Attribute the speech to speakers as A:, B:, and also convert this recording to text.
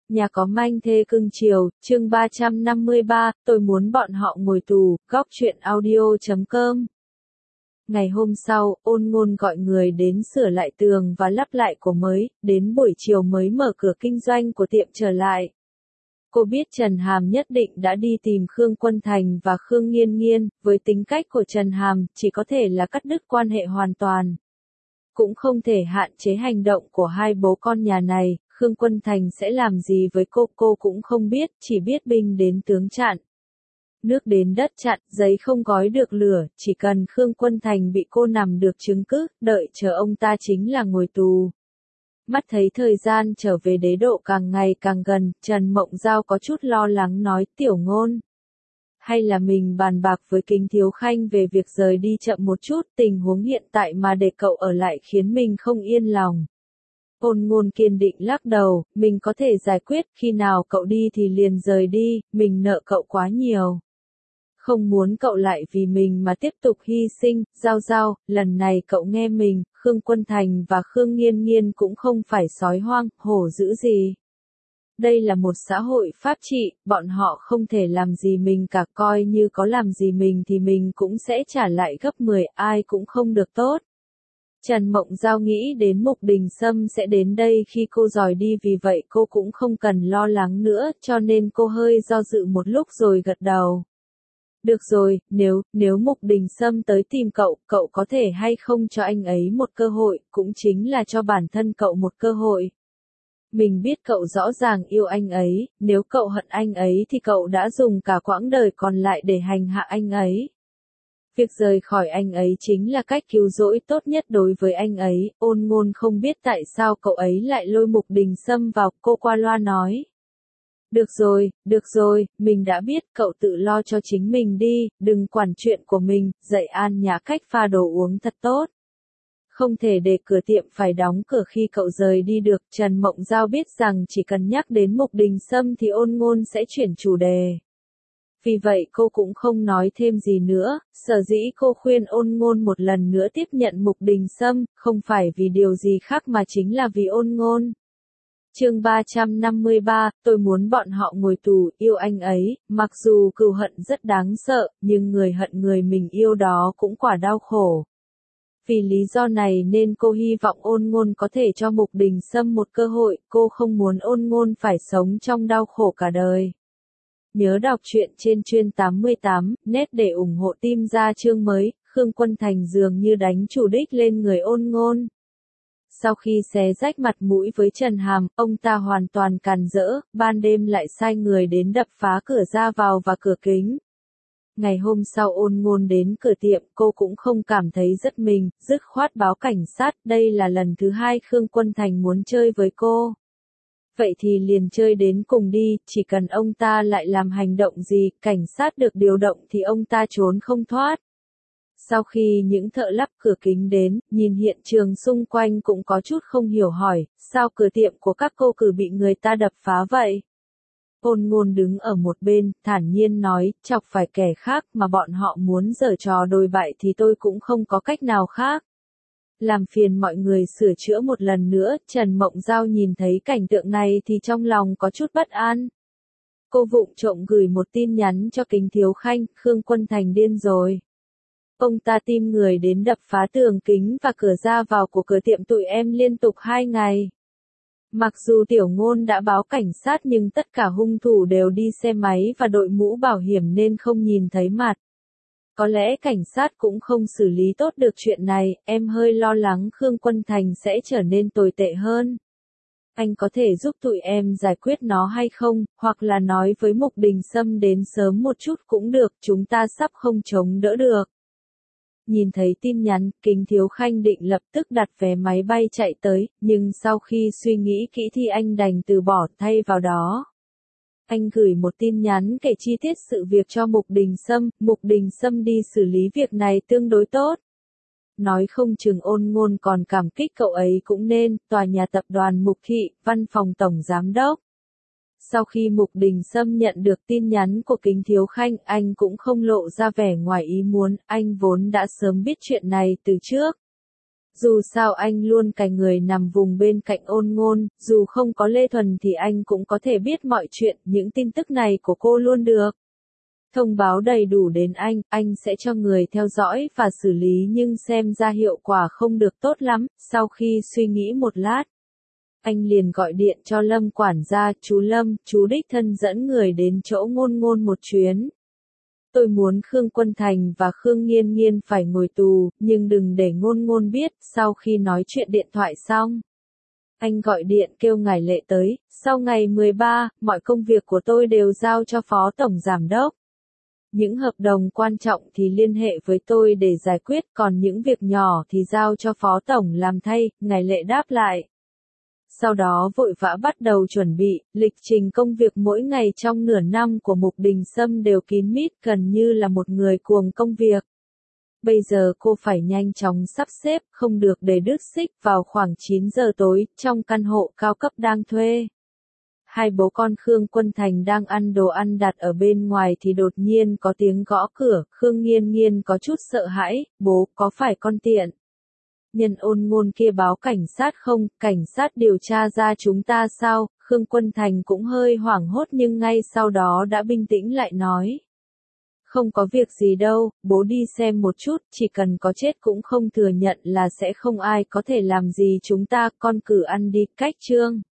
A: Nhà có manh thê cưng chiều, chương 353, tôi muốn bọn họ ngồi tù, góc truyện audio.com. Ngày hôm sau, Ôn Ngôn gọi người đến sửa lại tường và lắp lại của mới, đến buổi chiều mới mở cửa kinh doanh của tiệm trở lại. Cô biết Trần Hàm nhất định đã đi tìm Khương Quân Thành và Khương Nghiên Nghiên, với tính cách của Trần Hàm, chỉ có thể là cắt đứt quan hệ hoàn toàn. Cũng không thể hạn chế hành động của hai bố con nhà này, Khương Quân Thành sẽ làm gì với cô cũng không biết, chỉ biết binh đến tướng chặn. Nước đến đất chặn, giấy không gói được lửa, chỉ cần Khương Quân Thành bị cô nằm được chứng cứ, đợi chờ ông ta chính là ngồi tù. Mắt thấy thời gian trở về đế độ càng ngày càng gần, Trần Mộng Giao có chút lo lắng nói, Tiểu Ngôn. Hay là mình bàn bạc với Kính Thiếu Khanh về việc rời đi chậm một chút, tình huống hiện tại mà để cậu ở lại khiến mình không yên lòng. Ôn Ngôn kiên định lắc đầu, mình có thể giải quyết, khi nào cậu đi thì liền rời đi, mình nợ cậu quá nhiều. Không muốn cậu lại vì mình mà tiếp tục hy sinh, Giao, lần này cậu nghe mình, Khương Quân Thành và Khương Nghiên Nghiên cũng không phải sói hoang, hổ dữ gì. Đây là một xã hội pháp trị, bọn họ không thể làm gì mình cả, coi như có làm gì mình thì mình cũng sẽ trả lại gấp 10, ai cũng không được tốt. Trần Mộng Giao nghĩ đến Mục Đình Sâm sẽ đến đây khi cô rời đi, vì vậy cô cũng không cần lo lắng nữa, cho nên cô hơi do dự một lúc rồi gật đầu. Được rồi, nếu Mục Đình Sâm tới tìm cậu có thể hay không cho anh ấy một cơ hội, cũng chính là cho bản thân cậu một cơ hội. Mình biết cậu rõ ràng yêu anh ấy, nếu cậu hận anh ấy thì cậu đã dùng cả quãng đời còn lại để hành hạ anh ấy. Việc rời khỏi anh ấy chính là cách cứu rỗi tốt nhất đối với anh ấy. Ôn Ngôn không biết tại sao cậu ấy lại lôi Mục Đình Sâm vào, cô qua loa nói. Được rồi, mình đã biết, cậu tự lo cho chính mình đi, đừng quản chuyện của mình, dạy An Nhã cách pha đồ uống thật tốt. Không thể để cửa tiệm phải đóng cửa khi cậu rời đi được. Trần Mộng Giao biết rằng chỉ cần nhắc đến Mục Đình Sâm thì Ôn Ngôn sẽ chuyển chủ đề. Vì vậy cô cũng không nói thêm gì nữa, sở dĩ cô khuyên Ôn Ngôn một lần nữa tiếp nhận Mục Đình Sâm, không phải vì điều gì khác mà chính là vì Ôn Ngôn. Chương 353, tôi muốn bọn họ ngồi tù, yêu anh ấy, mặc dù cừu hận rất đáng sợ, nhưng người hận người mình yêu đó cũng quả đau khổ. Vì lý do này nên cô hy vọng Ôn Ngôn có thể cho Mục Đình Sâm một cơ hội, cô không muốn Ôn Ngôn phải sống trong đau khổ cả đời. Nhớ đọc truyện trên Chuyên 88, net để ủng hộ team ra chương mới. Khương Quân Thành dường như đánh chủ đích lên người Ôn Ngôn. Sau khi xé rách mặt mũi với Trần Hàm, ông ta hoàn toàn càn rỡ, ban đêm lại sai người đến đập phá cửa ra vào và cửa kính. Ngày hôm sau Ôn Ngôn đến cửa tiệm, cô cũng không cảm thấy rất mình, dứt khoát báo cảnh sát, đây là lần thứ hai Khương Quân Thành muốn chơi với cô. Vậy thì liền chơi đến cùng đi, chỉ cần ông ta lại làm hành động gì, cảnh sát được điều động thì ông ta trốn không thoát. Sau khi những thợ lắp cửa kính đến, nhìn hiện trường xung quanh cũng có chút không hiểu, hỏi, sao cửa tiệm của các cô cử bị người ta đập phá vậy? Ôn Ngôn đứng ở một bên, thản nhiên nói, chọc phải kẻ khác mà bọn họ muốn giở trò đồi bại thì tôi cũng không có cách nào khác. Làm phiền mọi người sửa chữa một lần nữa. Trần Mộng Giao nhìn thấy cảnh tượng này thì trong lòng có chút bất an. Cô vụng trộm gửi một tin nhắn cho Kính Thiếu Khanh, Khương Quân Thành điên rồi. Ông ta tìm người đến đập phá tường kính và cửa ra vào của cửa tiệm tụi em liên tục 2 ngày. Mặc dù Tiểu Ngôn đã báo cảnh sát nhưng tất cả hung thủ đều đi xe máy và đội mũ bảo hiểm nên không nhìn thấy mặt. Có lẽ cảnh sát cũng không xử lý tốt được chuyện này, em hơi lo lắng Khương Quân Thành sẽ trở nên tồi tệ hơn. Anh có thể giúp tụi em giải quyết nó hay không, hoặc là nói với Mục Đình Sâm đến sớm một chút cũng được, chúng ta sắp không chống đỡ được. Nhìn thấy tin nhắn, Kính Thiếu Khanh định lập tức đặt vé máy bay chạy tới, nhưng sau khi suy nghĩ kỹ thì anh đành từ bỏ, thay vào đó. Anh gửi một tin nhắn kể chi tiết sự việc cho Mục Đình Sâm đi xử lý việc này tương đối tốt. Nói không chừng Ôn Ngôn còn cảm kích cậu ấy cũng nên, tòa nhà tập đoàn Mục Thị, văn phòng tổng giám đốc. Sau khi Mục Đình Sâm nhận được tin nhắn của Kính Thiếu Khanh, anh cũng không lộ ra vẻ ngoài ý muốn, anh vốn đã sớm biết chuyện này từ trước. Dù sao anh luôn cài người nằm vùng bên cạnh Ôn Ngôn, dù không có Lê Thuần thì anh cũng có thể biết mọi chuyện, những tin tức này của cô luôn được thông báo đầy đủ đến anh sẽ cho người theo dõi và xử lý nhưng xem ra hiệu quả không được tốt lắm, sau khi suy nghĩ một lát. Anh liền gọi điện cho Lâm quản gia, chú Lâm, chú đích thân dẫn người đến chỗ Ngôn Ngôn một chuyến. Tôi muốn Khương Quân Thành và Khương Nghiên Nghiên phải ngồi tù, nhưng đừng để Ngôn Ngôn biết. Sau khi nói chuyện điện thoại xong, anh gọi điện kêu ngài Lệ tới, sau ngày 13, mọi công việc của tôi đều giao cho Phó Tổng Giám Đốc. Những hợp đồng quan trọng thì liên hệ với tôi để giải quyết, còn những việc nhỏ thì giao cho Phó Tổng làm thay, ngài Lệ đáp lại. Sau đó vội vã bắt đầu chuẩn bị, lịch trình công việc mỗi ngày trong nửa năm của Mục Đình Sâm đều kín mít, gần như là một người cuồng công việc. Bây giờ cô phải nhanh chóng sắp xếp, không được để đứt xích. Vào khoảng 9 giờ tối, trong căn hộ cao cấp đang thuê, hai bố con Khương Quân Thành đang ăn đồ ăn đặt ở bên ngoài thì đột nhiên có tiếng gõ cửa. Khương Nghiên Nghiên có chút sợ hãi, bố, có phải con tiện nhân Ôn Ngôn kia báo cảnh sát không, cảnh sát điều tra ra chúng ta sao? Khương Quân Thành cũng hơi hoảng hốt nhưng ngay sau đó đã bình tĩnh lại nói. Không có việc gì đâu, bố đi xem một chút, chỉ cần có chết cũng không thừa nhận là sẽ không ai có thể làm gì chúng ta, con cứ ăn đi. Cách chương